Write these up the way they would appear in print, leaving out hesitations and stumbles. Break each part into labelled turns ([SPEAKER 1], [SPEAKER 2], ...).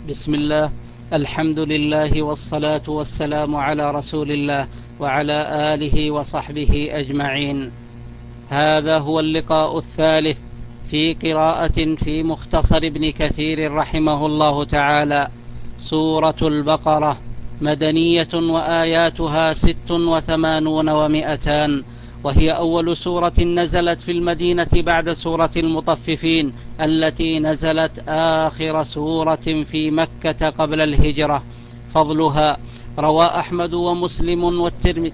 [SPEAKER 1] بسم الله. الحمد لله والصلاة والسلام على رسول الله وعلى آله وصحبه أجمعين. هذا هو اللقاء الثالث في قراءة في مختصر ابن كثير رحمه الله تعالى. سورة البقرة مدنية وآياتها 86 و200، وهي أول سورة نزلت في المدينة بعد سورة المطففين التي نزلت آخر سورة في مكة قبل الهجرة. فضلها روى أحمد ومسلم والترمذي.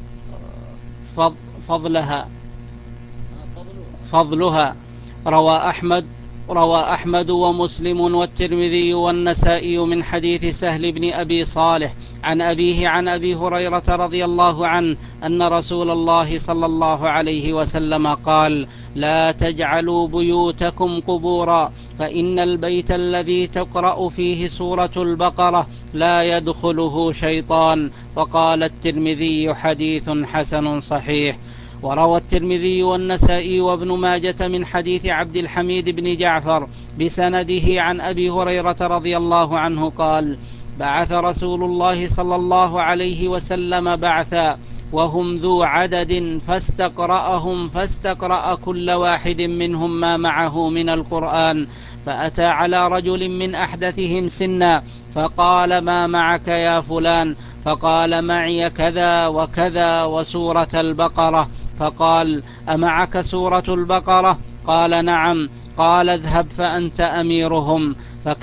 [SPEAKER 1] فضلها روى أحمد ومسلم والترمذي والنسائي من حديث سهل بن أبي صالح عن أبيه عن أبي هريرة رضي الله عنه أن رسول الله صلى الله عليه وسلم قال: لا تجعلوا بيوتكم قبورا، فإن البيت الذي تقرأ فيه سورة البقرة لا يدخله شيطان. وقال الترمذي: حديث حسن صحيح. وروى الترمذي والنسائي وابن ماجة من حديث عبد الحميد بن جعفر بسنده عن أبي هريرة رضي الله عنه قال: بعث رسول الله صلى الله عليه وسلم بعثا وهم ذو عدد فاستقرأ كل واحد منهم ما معه من القرآن، فأتى على رجل من أحدثهم سنا فقال: ما معك يا فلان؟ فقال: معي كذا وكذا وسورة البقرة. فقال: أمعك سورة البقرة؟ قال: نعم. قال: اذهب فأنت أميرهم.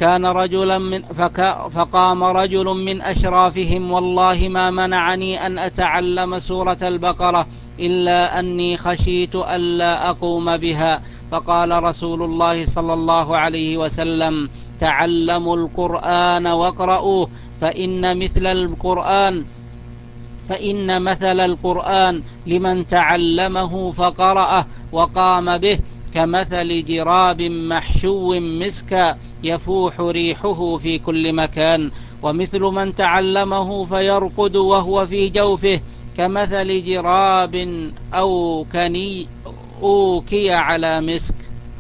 [SPEAKER 1] فقام رجل من أشرافهم: والله ما منعني أن أتعلم سورة البقرة إلا أني خشيت ألا أقوم بها. فقال رسول الله صلى الله عليه وسلم: تعلموا القرآن واقرؤوه، فإن مثل القرآن لمن تعلمه فقرأه وقام به كمثل جراب محشو مسكا يفوح ريحه في كل مكان، ومثل من تعلمه فيرقد وهو في جوفه كمثل جراب أوكي على مسك.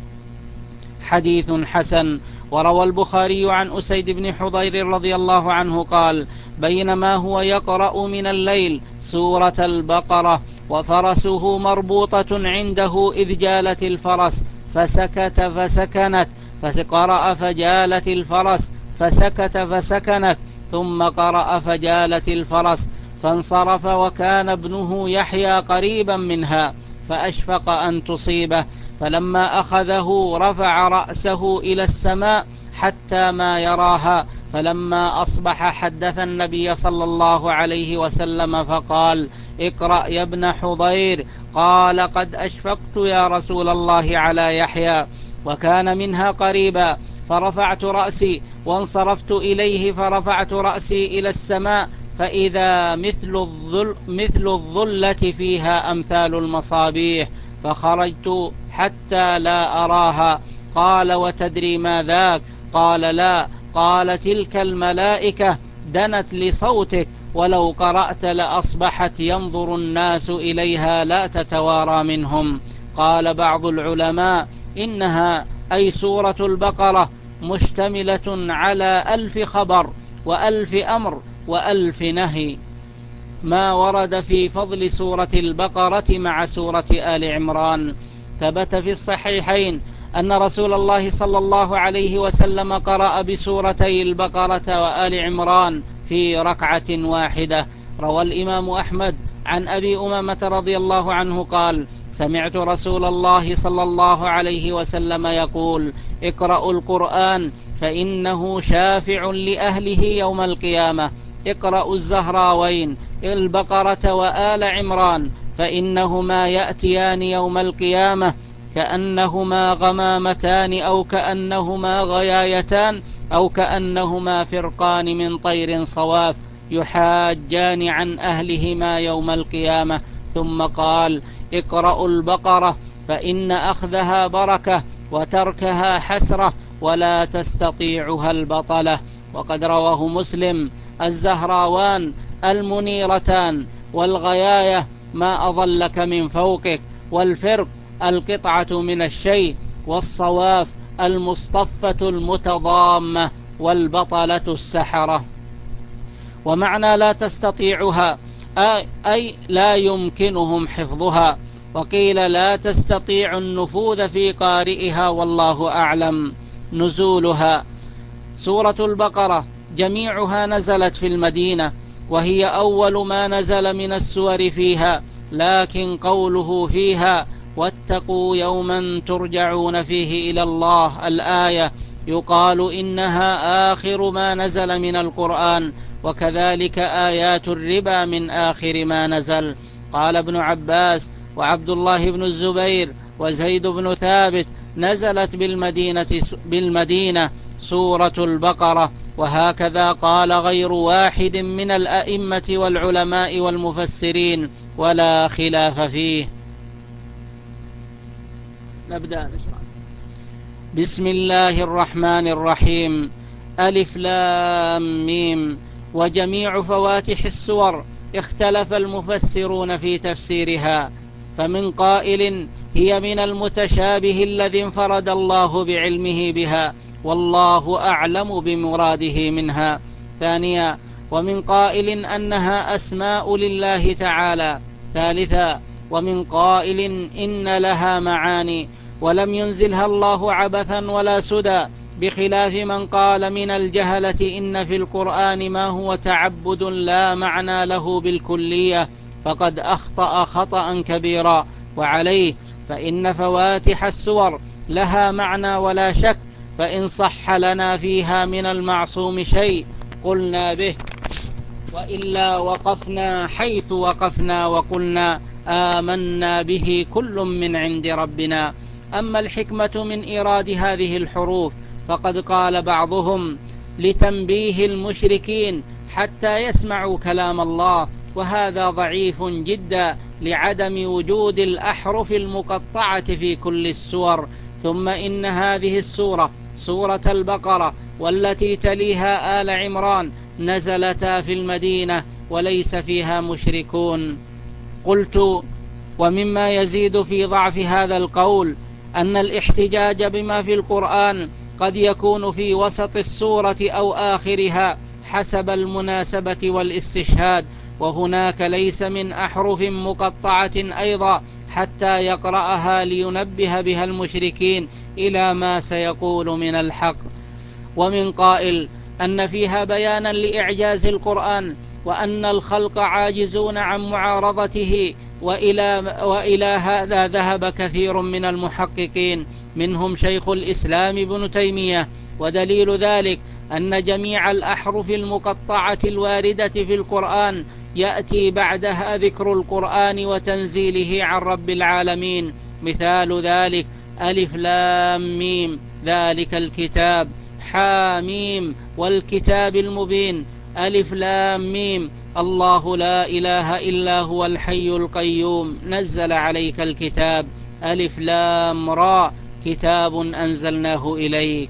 [SPEAKER 1] حديث حسن. وروى البخاري عن أسيد بن حضير رضي الله عنه قال: بينما هو يقرأ من الليل سورة البقرة وفرسه مربوطة عنده إذ جالت الفرس فسكت فسكنت، فقرأ فجالت الفرس فسكت فسكنت، ثم قرأ فجالت الفرس فانصرف، وكان ابنه يحيى قريبا منها فأشفق أن تصيبه، فلما أخذه رفع رأسه إلى السماء حتى ما يراها، فلما أصبح حدث النبي صلى الله عليه وسلم فقال: اقرأ يا ابن حضير. قال: قد أشفقت يا رسول الله على يحيى، وكان منها قريبا. فرفعت رأسي وانصرفت إليه، فرفعت رأسي إلى السماء فإذا مثل الظلة فيها أمثال المصابيح، فخرجت حتى لا أراها. قال: وتدري ما ذاك؟ قال: لا. قال: تلك الملائكة دنت لصوتك، ولو قرأت لأصبحت ينظر الناس إليها لا تتوارى منهم. قال بعض العلماء: إنها أي سورة البقرة مشتملة على 1000 خبر و1000 أمر و1000 نهي. ما ورد في فضل سورة البقرة مع سورة آل عمران. ثبت في الصحيحين أن رسول الله صلى الله عليه وسلم قرأ بسورتي البقرة وآل عمران في ركعة واحدة. روى الإمام أحمد عن أبي أمامة رضي الله عنه قال: سمعت رسول الله صلى الله عليه وسلم يقول: اقرأوا القرآن فإنه شافع لأهله يوم القيامة. اقرأوا الزهراوين البقرة وآل عمران، فإنهما يأتيان يوم القيامة كأنهما غمامتان أو كأنهما غيايتان أو كأنهما فرقان من طير صواف، يحاجان عن أهلهما يوم القيامة. ثم قال: اقرأوا البقرة فإن أخذها بركة وتركها حسرة ولا تستطيعها البطلة. وقد رواه مسلم: الزهراوان المنيرتان، والغياية ما أظلك من فوقك، والفرق القطعة من الشيء، والصواف المصطفة المتضامة. والبطلة السحرة. ومعنى لا تستطيعها أي لا يمكنهم حفظها، وقيل لا تستطيع النفوذ في قارئها، والله أعلم. نزولها: سورة البقرة جميعها نزلت في المدينة، وهي أول ما نزل من السور فيها، لكن قوله فيها واتقوا يوما ترجعون فيه إلى الله الآية يقال إنها آخر ما نزل من القرآن، وكذلك آيات الربا من آخر ما نزل. قال ابن عباس وعبد الله بن الزبير وزيد بن ثابت نزلت بالمدينة سورة البقرة، وهكذا قال غير واحد من الأئمة والعلماء والمفسرين، ولا خلاف فيه. نبدأ نشرح. بسم الله الرحمن الرحيم. ألف لام ميم. وجميع فواتح السور اختلف المفسرون في تفسيرها، فمن قائل هي من المتشابه الذي انفرد الله بعلمه بها، والله أعلم بمراده منها. ثانيا: ومن قائل أنها أسماء لله تعالى. ثالثا: ومن قائل إن لها معاني ولم ينزلها الله عبثا ولا سدى، بخلاف من قال من الجهلة إن في القرآن ما هو تعبد لا معنى له بالكلية، فقد أخطأ خطأ كبيرا. وعليه فإن فواتح السور لها معنى ولا شك، فإن صح لنا فيها من المعصوم شيء قلنا به، وإلا وقفنا حيث وقفنا وقلنا آمنا به كل من عند ربنا. أما الحكمة من إيراد هذه الحروف فقد قال بعضهم لتنبيه المشركين حتى يسمعوا كلام الله، وهذا ضعيف جدا لعدم وجود الأحرف المقطعة في كل السور. ثم إن هذه السورة سورة البقرة والتي تليها آل عمران نزلتا في المدينة وليس فيها مشركون. قلت: ومما يزيد في ضعف هذا القول أن الاحتجاج بما في القرآن قد يكون في وسط السورة أو آخرها حسب المناسبة والاستشهاد، وهناك ليس من أحرف مقطعة أيضا حتى يقرأها لينبه بها المشركين إلى ما سيقول من الحق. ومن قائل أن فيها بيانا لإعجاز القرآن، وأن الخلق عاجزون عن معارضته، وإلى هذا ذهب كثير من المحققين منهم شيخ الإسلام ابن تيمية. ودليل ذلك أن جميع الأحرف المقطعة الواردة في القرآن يأتي بعدها ذكر القرآن وتنزيله عن رب العالمين. مثال ذلك ألف لام ميم ذلك الكتاب، حاميم والكتاب المبين، ألف لام ميم الله لا إله إلا هو الحي القيوم نزل عليك الكتاب، ألف لام را كتاب أنزلناه إليك.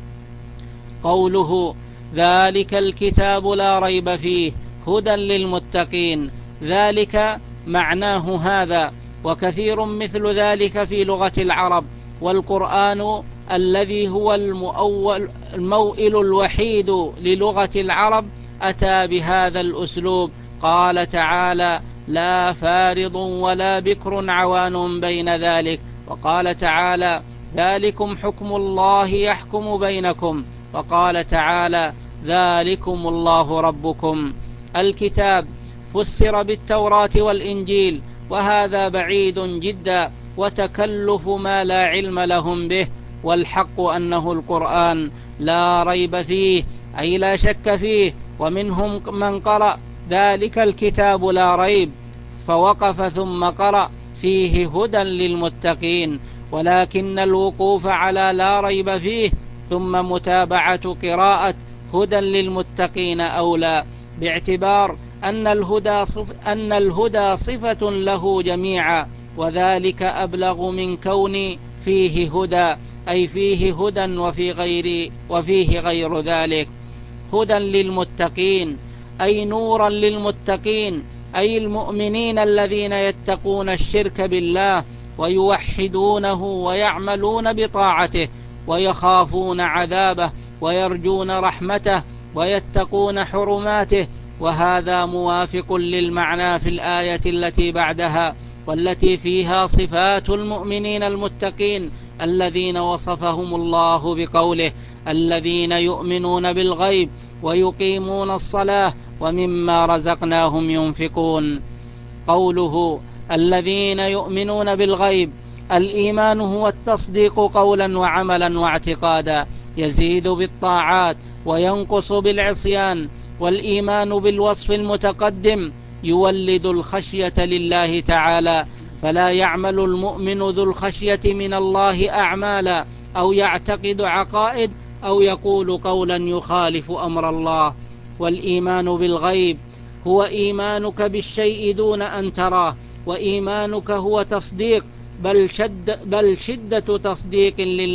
[SPEAKER 1] قوله ذلك الكتاب لا ريب فيه هدى للمتقين، ذلك معناه هذا، وكثير مثل ذلك في لغة العرب. والقرآن الذي هو الموئل الوحيد للغة العرب أتى بهذا الأسلوب. قال تعالى لا فارض ولا بكر عوان بين ذلك. وقال تعالى ذلكم حكم الله يحكم بينكم. وقال تعالى ذلكم الله ربكم. الكتاب فسر بالتوراة والإنجيل، وهذا بعيد جدا وتكلف ما لا علم لهم به، والحق أنه القرآن لا ريب فيه أي لا شك فيه. ومنهم من قرأ ذلك الكتاب لا ريب فوقف ثم قرأ فيه هدى للمتقين، ولكن الوقوف على لا ريب فيه ثم متابعة قراءة هدى للمتقين أولى، باعتبار أن الهدى صفة له جميعا، وذلك أبلغ من كون فيه هدى أي فيه هدى وفيه غير ذلك. هدى للمتقين أي نورا للمتقين، أي المؤمنين الذين يتقون الشرك بالله ويوحدونه ويعملون بطاعته ويخافون عذابه ويرجون رحمته ويتقون حرماته. وهذا موافق للمعنى في الآية التي بعدها والتي فيها صفات المؤمنين المتقين الذين وصفهم الله بقوله: الذين يؤمنون بالغيب ويقيمون الصلاة ومما رزقناهم ينفقون. قوله الذين يؤمنون بالغيب، الإيمان هو التصديق قولا وعملا واعتقادا، يزيد بالطاعات وينقص بالعصيان. والإيمان بالوصف المتقدم يولد الخشية لله تعالى، فلا يعمل المؤمن ذو الخشية من الله أعمالا أو يعتقد عقائد أو يقول قولا يخالف أمر الله. والإيمان بالغيب هو إيمانك بالشيء دون أن تراه، وإيمانك هو تصديق بل شدة تصديق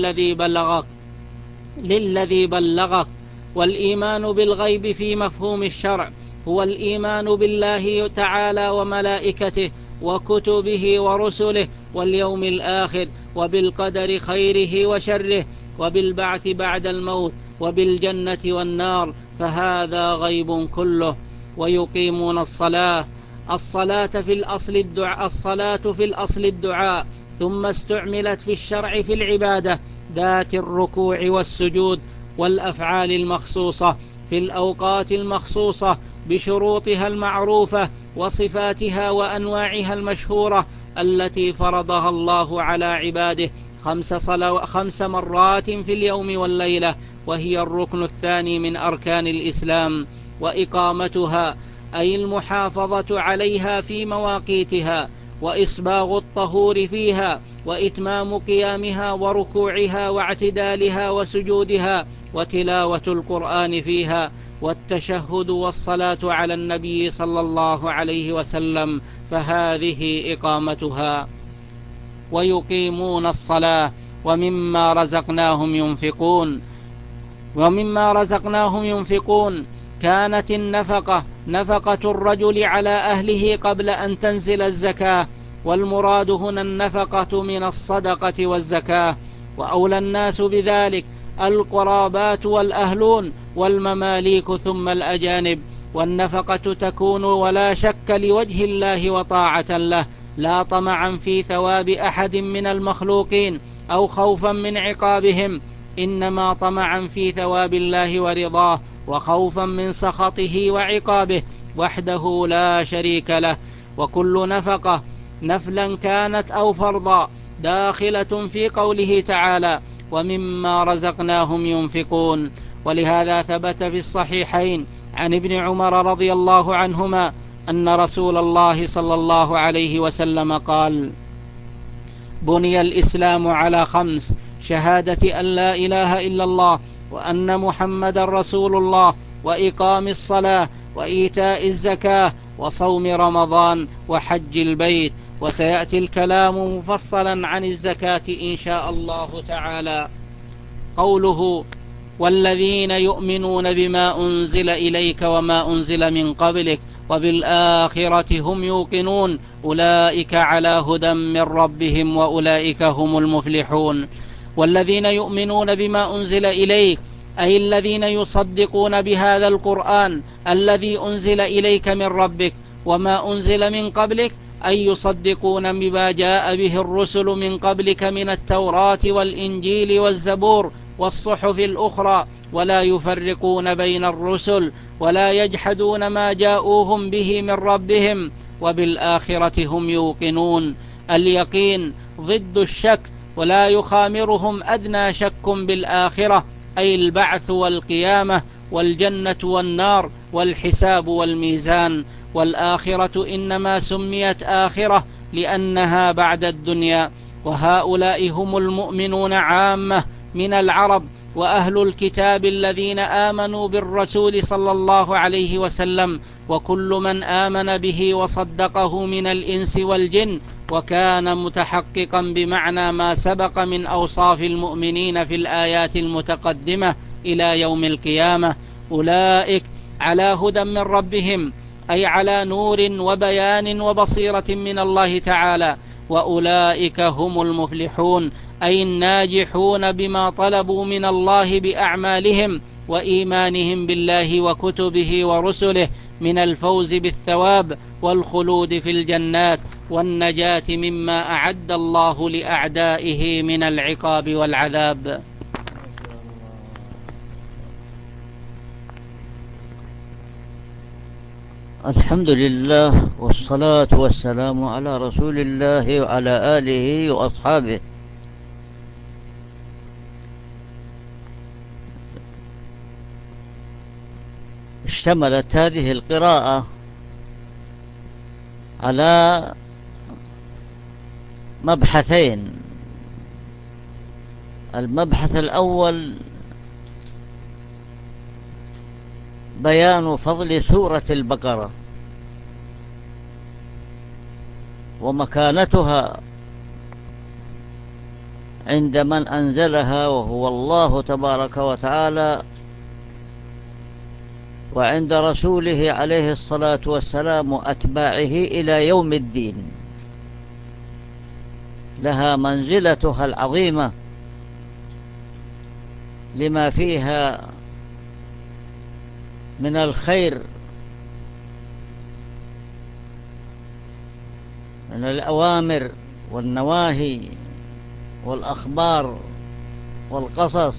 [SPEAKER 1] للذي بلغك. والإيمان بالغيب في مفهوم الشرع هو الإيمان بالله تعالى وملائكته وكتبه ورسله واليوم الآخر وبالقدر خيره وشره وبالبعث بعد الموت وبالجنة والنار، فهذا غيب كله. ويقيمون الصلاة في الأصل الدعاء، ثم استعملت في الشرع في العبادة ذات الركوع والسجود والأفعال المخصوصة في الأوقات المخصوصة بشروطها المعروفة وصفاتها وأنواعها المشهورة التي فرضها الله على عباده 5 مرات في اليوم والليلة، وهي الركن الثاني من أركان الإسلام. وإقامتها أي المحافظة عليها في مواقيتها، وإسباغ الطهور فيها، وإتمام قيامها وركوعها واعتدالها وسجودها، وتلاوة القرآن فيها، والتشهد والصلاة على النبي صلى الله عليه وسلم، فهذه إقامتها. ويقيمون الصلاة ومما رزقناهم ينفقون. كانت النفقة نفقة الرجل على أهله قبل أن تنزل الزكاة، والمراد هنا النفقة من الصدقة والزكاة. وأولى الناس بذلك القرابات والأهلون والمماليك ثم الأجانب. والنفقة تكون ولا شك لوجه الله وطاعة له، لا طمعا في ثواب أحد من المخلوقين أو خوفا من عقابهم، إنما طمعا في ثواب الله ورضاه وخوفا من سخطه وعقابه وحده لا شريك له. وكل نفقة نفلا كانت أو فرضا داخلة في قوله تعالى: ومما رزقناهم ينفقون. ولهذا ثبت في الصحيحين عن ابن عمر رضي الله عنهما أن رسول الله صلى الله عليه وسلم قال: بني الإسلام على 5: شهادة أن لا إله إلا الله وأن محمد رسول الله، وإقام الصلاة، وإيتاء الزكاة، وصوم رمضان، وحج البيت. وسيأتي الكلام مفصلا عن الزكاة إن شاء الله تعالى. قوله: والذين يؤمنون بما أنزل إليك وما أنزل من قبلك وبالآخرة هم يوقنون، أولئك على هدى من ربهم وأولئك هم المفلحون. والذين يؤمنون بما أنزل إليك أي الذين يصدقون بهذا القرآن الذي أنزل إليك من ربك، وما أنزل من قبلك أي يصدقون بما جاء به الرسل من قبلك من التوراة والإنجيل والزبور والصحف الأخرى، ولا يفرقون بين الرسل ولا يجحدون ما جاءوهم به من ربهم، وبالآخرة هم يوقنون. اليقين ضد الشك، ولا يخامرهم أدنى شك بالآخرة، أي البعث والقيامة والجنة والنار والحساب والميزان. والآخرة إنما سميت آخرة لأنها بعد الدنيا. وهؤلاء هم المؤمنون عامة من العرب وأهل الكتاب الذين آمنوا بالرسول صلى الله عليه وسلم، وكل من آمن به وصدقه من الإنس والجن وكان متحققا بمعنى ما سبق من أوصاف المؤمنين في الآيات المتقدمة إلى يوم القيامة. أولئك على هدى من ربهم، أي على نور وبيان وبصيرة من الله تعالى، وأولئك هم المفلحون، أي الناجحون بما طلبوا من الله بأعمالهم وإيمانهم بالله وكتبه ورسله من الفوز بالثواب والخلود في الجنات والنجاة مما أعد الله لأعدائه من العقاب والعذاب.
[SPEAKER 2] الحمد لله والصلاة والسلام على رسول الله وعلى آله وأصحابه. اشتملت هذه القراءة على مبحثين. المبحث الأول بيان فضل سورة البقرة ومكانتها عند من أنزلها وهو الله تبارك وتعالى، وعند رسوله عليه الصلاة والسلام وأتباعه إلى يوم الدين. لها منزلتها العظيمة لما فيها من الخير من الأوامر والنواهي والأخبار والقصص،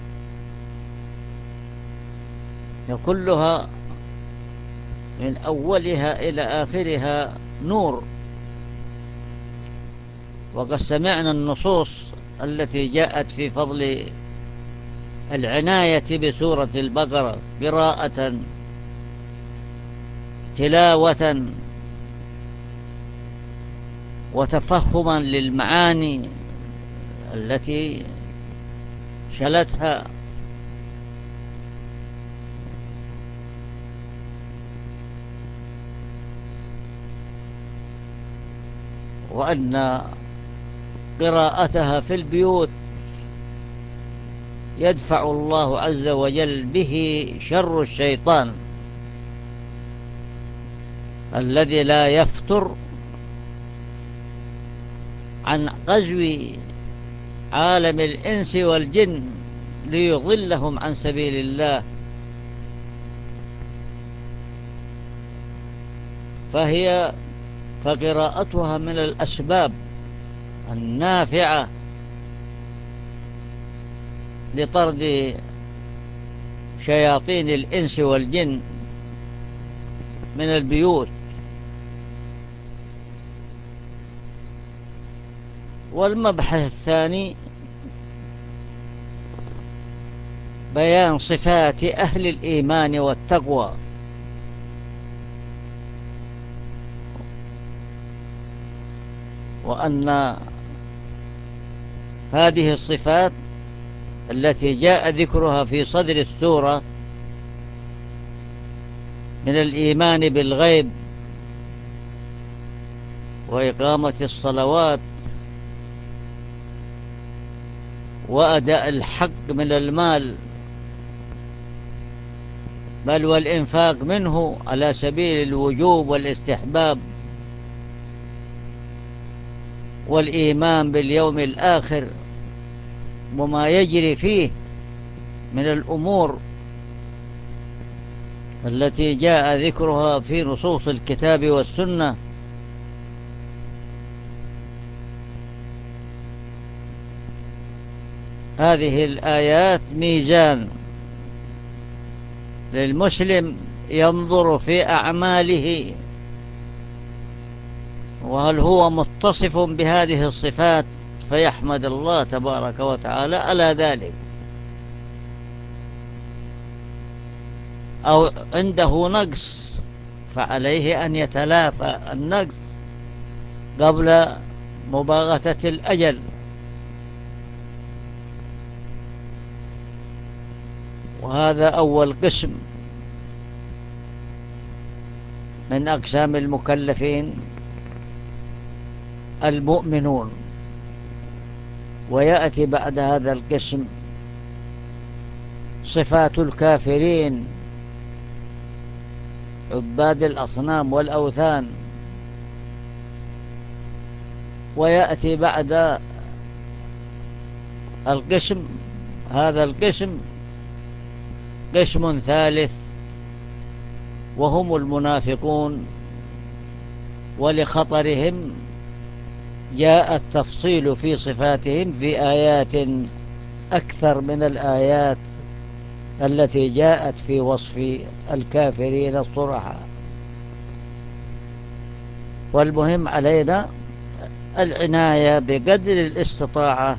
[SPEAKER 2] كلها من أولها إلى آخرها نور. وقد سمعنا النصوص التي جاءت في فضل العناية بسورة البقرة قراءة، تلاوة، وتفهما للمعاني التي شلتها. وأن قراءتها في البيوت يدفع الله عز وجل به شر الشيطان الذي لا يفتر عن غزو عالم الإنس والجن ليضلهم عن سبيل الله. فقراءتها من الأسباب النافعة لطرد شياطين الإنس والجن من البيوت. والمبحث الثاني بيان صفات أهل الإيمان والتقوى، وأن هذه الصفات التي جاء ذكرها في صدر السورة من الإيمان بالغيب وإقامة الصلوات وأداء الحق من المال، بل والإنفاق منه على سبيل الوجوب والاستحباب، والإيمان باليوم الآخر وما يجري فيه من الأمور التي جاء ذكرها في نصوص الكتاب والسنة. هذه الآيات ميزان للمسلم ينظر في أعماله وهل هو متصف بهذه الصفات فيحمد الله تبارك وتعالى على ذلك، أو عنده نقص فعليه أن يتلافى النقص قبل مباغتة الأجل. وهذا أول قسم من أقسام المكلفين المؤمنون. ويأتي بعد هذا القسم صفات الكافرين عباد الأصنام والأوثان. ويأتي بعد القسم هذا القسم قسم ثالث، وهم المنافقون، ولخطرهم جاء التفصيل في صفاتهم في آيات أكثر من الآيات التي جاءت في وصف الكافرين الصرحاء. والمهم علينا العناية بقدر الاستطاعة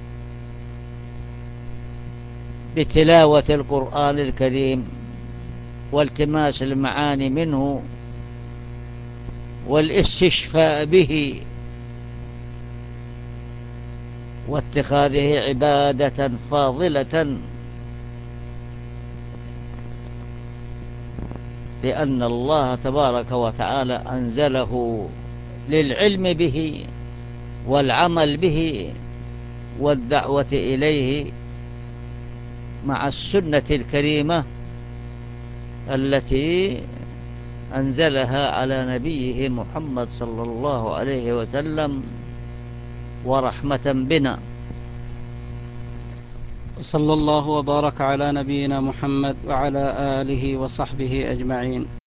[SPEAKER 2] بتلاوة القرآن الكريم والتماس المعاني منه والاستشفاء به واتخاذه عبادة فاضلة، لأن الله تبارك وتعالى أنزله للعلم به والعمل به والدعوة إليه مع السنة الكريمة التي أنزلها على نبيه محمد صلى الله عليه وسلم ورحمة بنا.
[SPEAKER 1] صلى الله وبارك على نبينا محمد وعلى آله وصحبه أجمعين.